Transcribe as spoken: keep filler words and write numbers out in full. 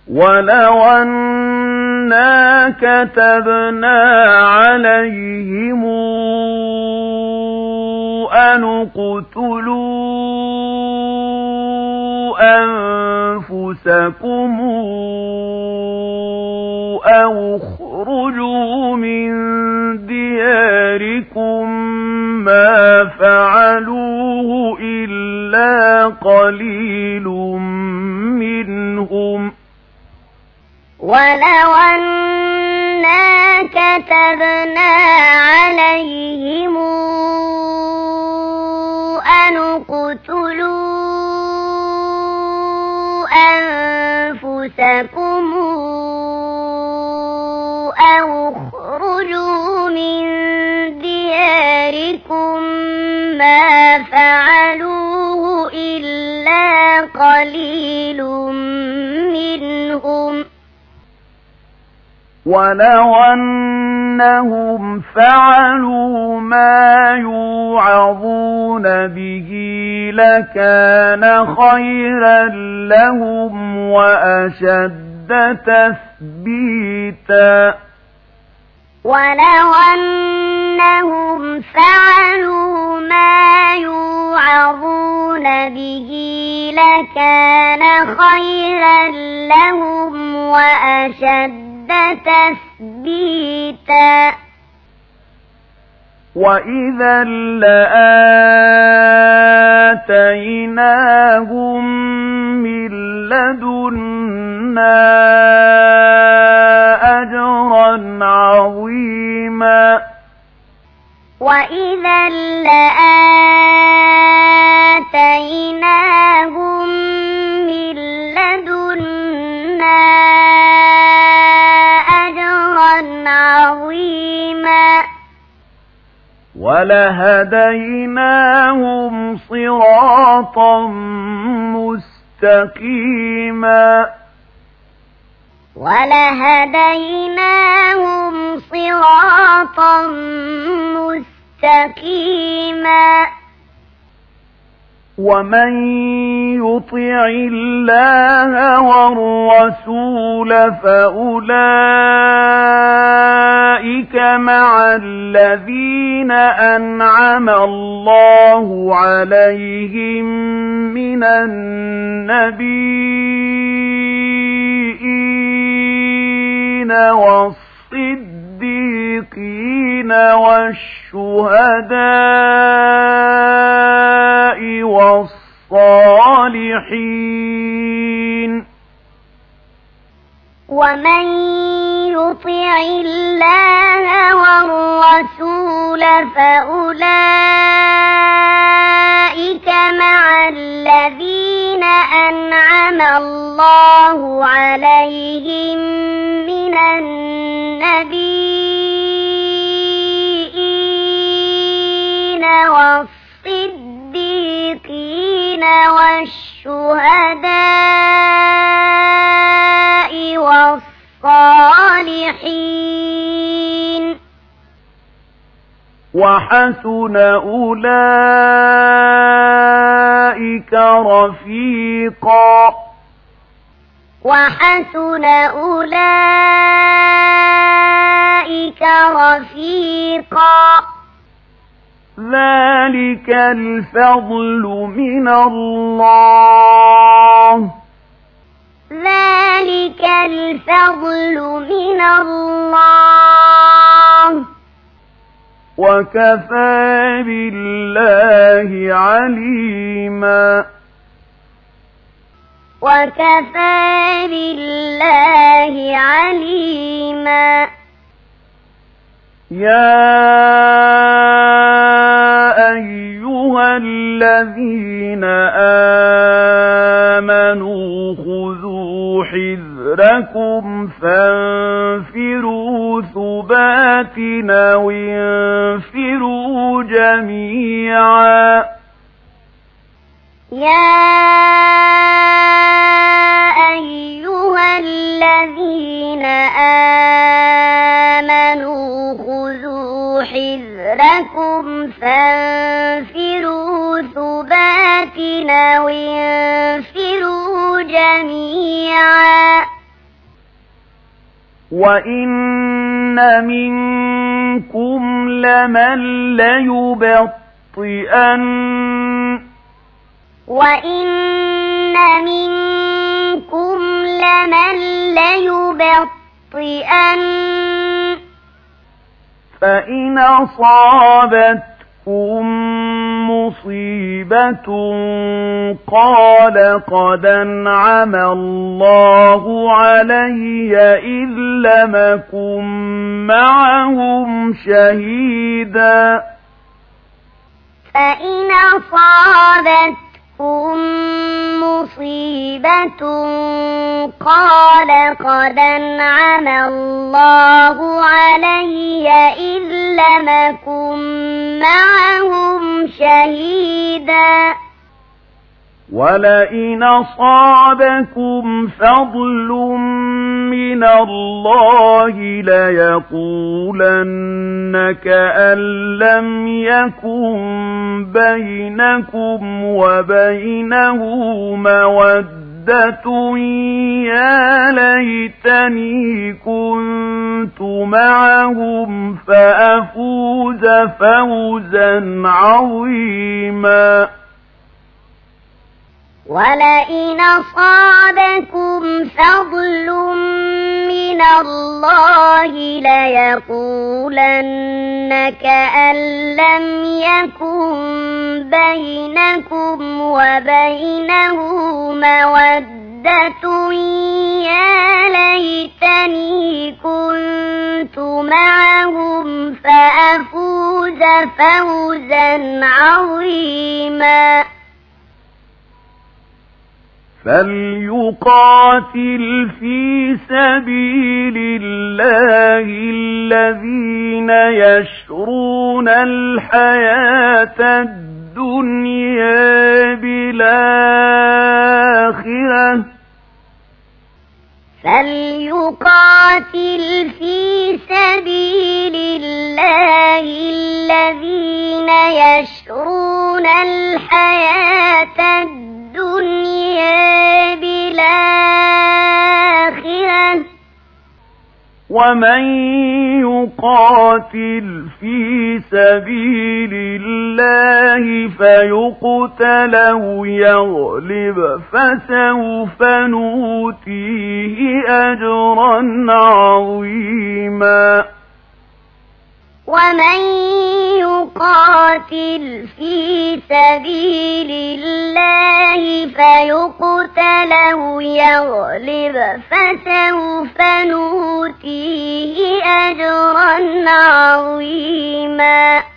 ولو أنا كتبنا عليهم أن اقتلوا أنفسكم أو اخرجوا من دياركم ما فعلوه إلا قليل منهم ولو أنا كتبنا عليهم أن اقتلوا أنفسكم أو اخرجوا من دياركم ما فعلوه إلا قليل منهم ولو أنهم فعلوا ما يوعظون به لكان خيرا لهم وأشد تثبيتا ولو أنهم فعلوا ما يوعظون به لكان خيرا لهم وأشد تثبيتا وإذا لآتيناهم من لدنا أجرا عظيما وإذا لآتيناهم من لدنا عظيما ولهديناهم صراطا مستقيما ولهديناهم صراطا مستقيما ومن يطع الله والرسول فأولئك مع الذين أنعم الله عليهم من النبيين والصديقين والشهداء والصالحين ومن يطع الله والرسول فأولئك مع الذين أنعم الله عليهم من النبيين والصديقين والشهداء والصالحين وحسن أولئك رفيقا وحسن أولئك رفيقا ذلك الفضل من الله ذلك الفضل من الله وكفى بالله عليما وكفى بالله عليما يا أيها الذين آمنوا خذوا حذركم فانفروا ثبات أو انفروا جميعا يا أيها الذين آمنوا خذوا حذركم فانفروا ثبات أو انفروا جميعا وَإِنَّ مِنكُمْ لَمَن لَّيُبَطِّئَنَّ وَإِنَّ مِنكُمْ لَمَن لَّيُبَطِّئَنَّ فَإِنْ أَصَابَتْكُم مُّصِيبَةٌ قَالَ قَدْ أَنْعَمَ اللَّهُ عَلَيَّ إِذْ لَمْ أَكُن مَّعَهُمْ شَهِيدًا فَإِنْ أَصَابَتْكُم مُّصِيبَةٌ قَالَ قَدْ أَنْعَمَ اللَّهُ عَلَيَّ إِذْ لَمْ أَكُن مَّعَهُمْ شَهِيدًا وَلَئِنْ أَصَابَكُمْ فَضْلٌ مِّنَ اللَّهِ لَيَقُولَنَّ كَأَن لَّمْ يَكُن بَيْنَكُمْ وَبَيْنَهُ مَوَدَّةٌ يَا لَيْتَنِي كُنتُ مَعَهُمْ فَأَفُوزَ فَوْزًا عَظِيمًا وَلَئِنْ أَصَابَكُمْ فَضْلٌ مِّنَ اللَّهِ لَيَقُولَنَّ كَأَن لَّمْ يَكُن بَيْنَكُمْ وَبَيْنَهُ مَوَدَّةٌ يَا لَيْتَنِي كُنتُ مَعَهُمْ فَأَفُوزَ فَوْزًا عَظِيمًا فَلْيُقَاتِلْ فِي سَبِيلِ اللَّهِ الَّذِينَ يَشْرُونَ الْحَيَاةَ الدُّنْيَا بِالْآخِرَةِ فَلْيُقَاتِلْ فِي سَبِيلِ اللَّهِ الَّذِينَ يَشْرُونَ الْحَيَاةَ الدُّنْيَا بِالْآخِرَةِ وَمَن يُقَاتِلْ فِي سَبِيلِ اللَّهِ فَيُقْتَلْ أَوْ يَغْلِبْ فَسَوْفَ نُؤْتِيهِ أَجْرًا عَظِيمًا وَمَن يُقَاتِلْ فِي سَبِيلِ اللَّهِ فَيُقْتَلْ أَوْ يَغْلِبْ فَسَوْفَ نُؤْتِيهِ أَجْرًا عَظِيمًا